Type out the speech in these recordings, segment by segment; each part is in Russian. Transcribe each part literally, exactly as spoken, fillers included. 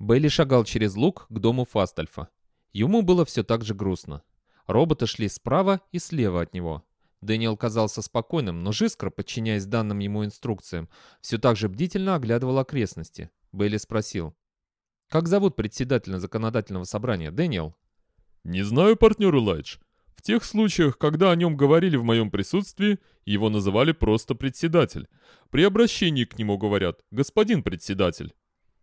Бейли шагал через луг к дому Фастальфа. Ему было все так же грустно. Роботы шли справа и слева от него. Дэниел казался спокойным, но Жискар, подчиняясь данным ему инструкциям, все так же бдительно оглядывал окрестности. Бейли спросил: «Как зовут председателя законодательного собрания, Дэниел?» «Не знаю, партнер Элайдж. В тех случаях, когда о нем говорили в моем присутствии, его называли просто председатель. При обращении к нему говорят «господин председатель».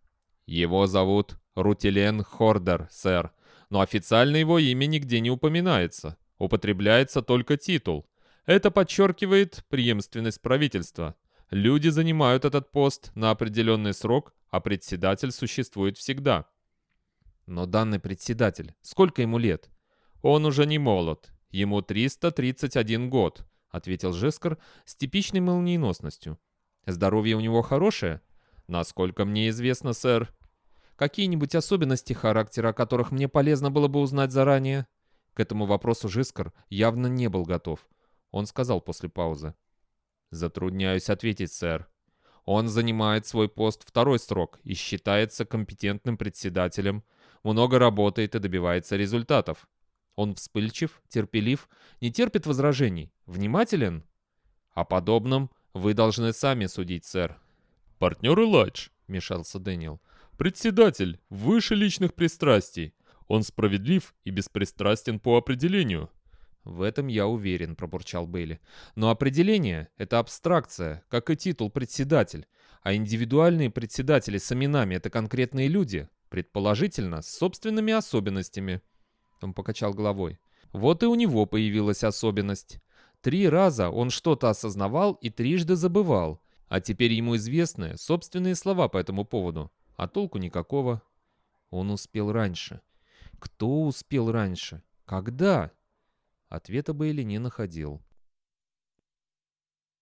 «Его зовут Рутилен Хордер, сэр, но официально его имя нигде не упоминается. Употребляется только титул. Это подчеркивает преемственность правительства. Люди занимают этот пост на определенный срок, а председатель существует всегда». «Но данный председатель, сколько ему лет?» «Он уже не молод. Ему триста тридцать один год», — ответил Жескар с типичной молниеносностью. «Здоровье у него хорошее?» «Насколько мне известно, сэр». «Какие-нибудь особенности характера, о которых мне полезно было бы узнать заранее?» К этому вопросу Жискар явно не был готов. Он сказал после паузы: «Затрудняюсь ответить, сэр. Он занимает свой пост второй срок и считается компетентным председателем, много работает и добивается результатов. Он вспыльчив, терпелив, не терпит возражений, внимателен? О подобном вы должны сами судить, сэр». «Партнер Элайдж», — вмешался Дэниел. «председатель выше личных пристрастий. Он справедлив и беспристрастен по определению». «В этом я уверен», — пробурчал Бейли. «Но определение — это абстракция, как и титул председатель. А индивидуальные председатели с именами — это конкретные люди, предположительно, с собственными особенностями». Он покачал головой. «Вот и у него появилась особенность. Три раза он что-то осознавал и трижды забывал, а теперь ему известны собственные слова по этому поводу, а толку никакого». Он успел раньше. Кто успел раньше? Когда? Ответа Бейли не находил.